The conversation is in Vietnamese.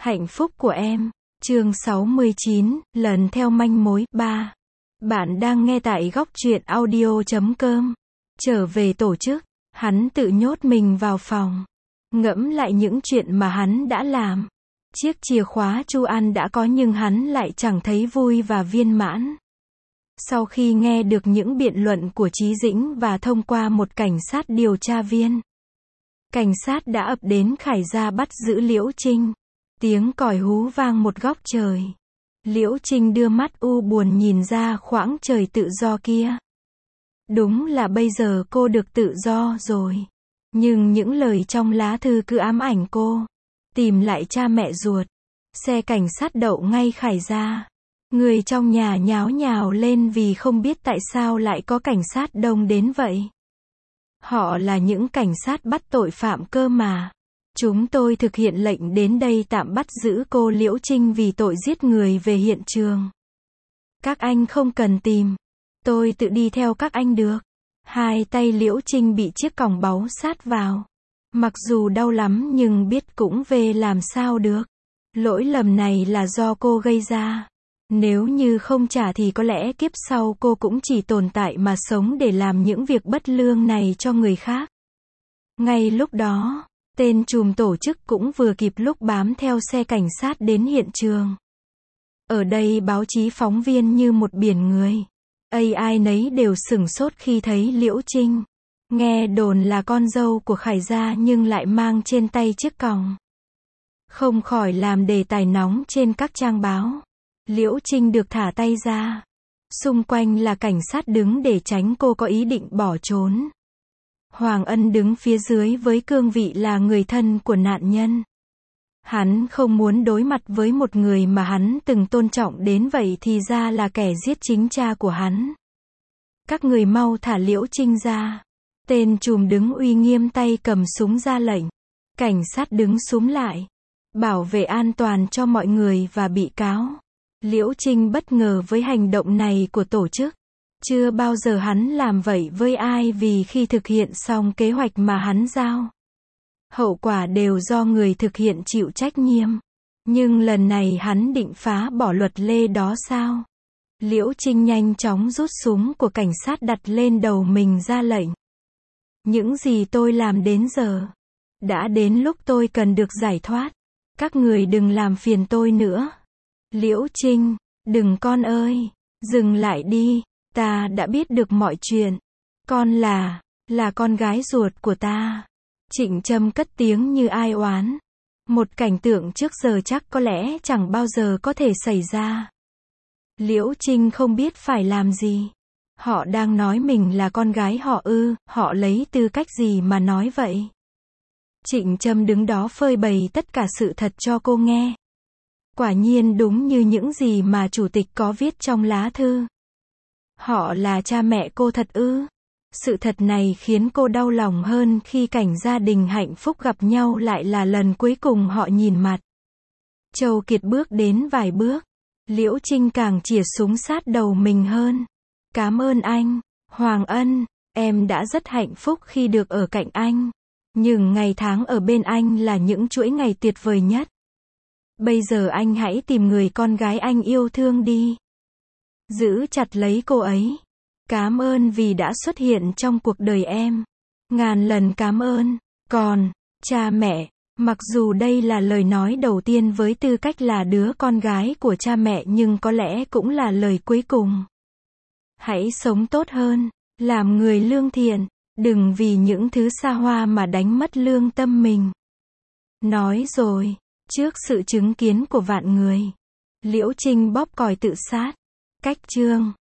Hạnh phúc của em. Chương 69, lần theo manh mối. 3. Bạn đang nghe tại góc truyện audio.com. Trở về tổ chức, hắn tự nhốt mình vào phòng. Ngẫm lại những chuyện mà hắn đã làm. Chiếc chìa khóa Chu An đã có nhưng hắn lại chẳng thấy vui và viên mãn. Sau khi nghe được những biện luận của Chí Dĩnh và thông qua một cảnh sát điều tra viên, cảnh sát đã ập đến Khải Gia bắt giữ Liễu Trinh. Tiếng còi hú vang một góc trời. Liễu Trinh đưa mắt u buồn nhìn ra khoảng trời tự do kia. Đúng là bây giờ cô được tự do rồi. Nhưng những lời trong lá thư cứ ám ảnh cô. Tìm lại cha mẹ ruột. Xe cảnh sát đậu ngay Khải Gia. Người trong nhà nháo nhào lên vì không biết tại sao lại có cảnh sát đông đến vậy. Họ là những cảnh sát bắt tội phạm cơ mà. Chúng tôi thực hiện lệnh đến đây tạm bắt giữ cô Liễu Trinh vì tội giết người về hiện trường. Các anh không cần tìm. Tôi tự đi theo các anh được. Hai tay Liễu Trinh bị chiếc còng báu sát vào. Mặc dù đau lắm nhưng biết cũng về làm sao được. Lỗi lầm này là do cô gây ra. Nếu như không trả thì có lẽ kiếp sau cô cũng chỉ tồn tại mà sống để làm những việc bất lương này cho người khác. Ngay lúc đó, tên trùm tổ chức cũng vừa kịp lúc bám theo xe cảnh sát đến hiện trường. Ở đây báo chí phóng viên như một biển người. Ai nấy đều sửng sốt khi thấy Liễu Trinh. Nghe đồn là con dâu của Khải Gia nhưng lại mang trên tay chiếc còng. Không khỏi làm đề tài nóng trên các trang báo. Liễu Trinh được thả tay ra. Xung quanh là cảnh sát đứng để tránh cô có ý định bỏ trốn. Hoàng Ân đứng phía dưới với cương vị là người thân của nạn nhân. Hắn không muốn đối mặt với một người mà hắn từng tôn trọng đến vậy thì ra là kẻ giết chính cha của hắn. Các người mau thả Liễu Trinh ra. Tên trùm đứng uy nghiêm tay cầm súng ra lệnh. Cảnh sát đứng xúm lại. Bảo vệ an toàn cho mọi người và bị cáo. Liễu Trinh bất ngờ với hành động này của tổ chức. Chưa bao giờ hắn làm vậy với ai vì khi thực hiện xong kế hoạch mà hắn giao, hậu quả đều do người thực hiện chịu trách nhiệm. Nhưng lần này hắn định phá bỏ luật lệ đó sao? Liễu Trinh nhanh chóng rút súng của cảnh sát đặt lên đầu mình ra lệnh. Những gì tôi làm đến giờ, đã đến lúc tôi cần được giải thoát. Các người đừng làm phiền tôi nữa. Liễu Trinh, đừng con ơi, dừng lại đi. Ta đã biết được mọi chuyện. Con là con gái ruột của ta. Trịnh Trâm cất tiếng như ai oán. Một cảnh tượng trước giờ chắc có lẽ chẳng bao giờ có thể xảy ra. Liễu Trinh không biết phải làm gì. Họ đang nói mình là con gái họ ư, họ lấy tư cách gì mà nói vậy? Trịnh Trâm đứng đó phơi bày tất cả sự thật cho cô nghe. Quả nhiên đúng như những gì mà chủ tịch có viết trong lá thư. Họ là cha mẹ cô thật ư? Sự thật này khiến cô đau lòng hơn khi cảnh gia đình hạnh phúc gặp nhau lại là lần cuối cùng họ nhìn mặt. Châu Kiệt bước đến vài bước. Liễu Trinh càng chĩa súng sát đầu mình hơn. Cảm ơn anh, Hoàng Ân. Em đã rất hạnh phúc khi được ở cạnh anh. Nhưng ngày tháng ở bên anh là những chuỗi ngày tuyệt vời nhất. Bây giờ anh hãy tìm người con gái anh yêu thương đi. Giữ chặt lấy cô ấy. Cảm ơn vì đã xuất hiện trong cuộc đời em. Ngàn lần cảm ơn. Còn, cha mẹ, mặc dù đây là lời nói đầu tiên với tư cách là đứa con gái của cha mẹ nhưng có lẽ cũng là lời cuối cùng. Hãy sống tốt hơn, làm người lương thiện, đừng vì những thứ xa hoa mà đánh mất lương tâm mình. Nói rồi, trước sự chứng kiến của vạn người, Liễu Trinh bóp còi tự sát. Cách chương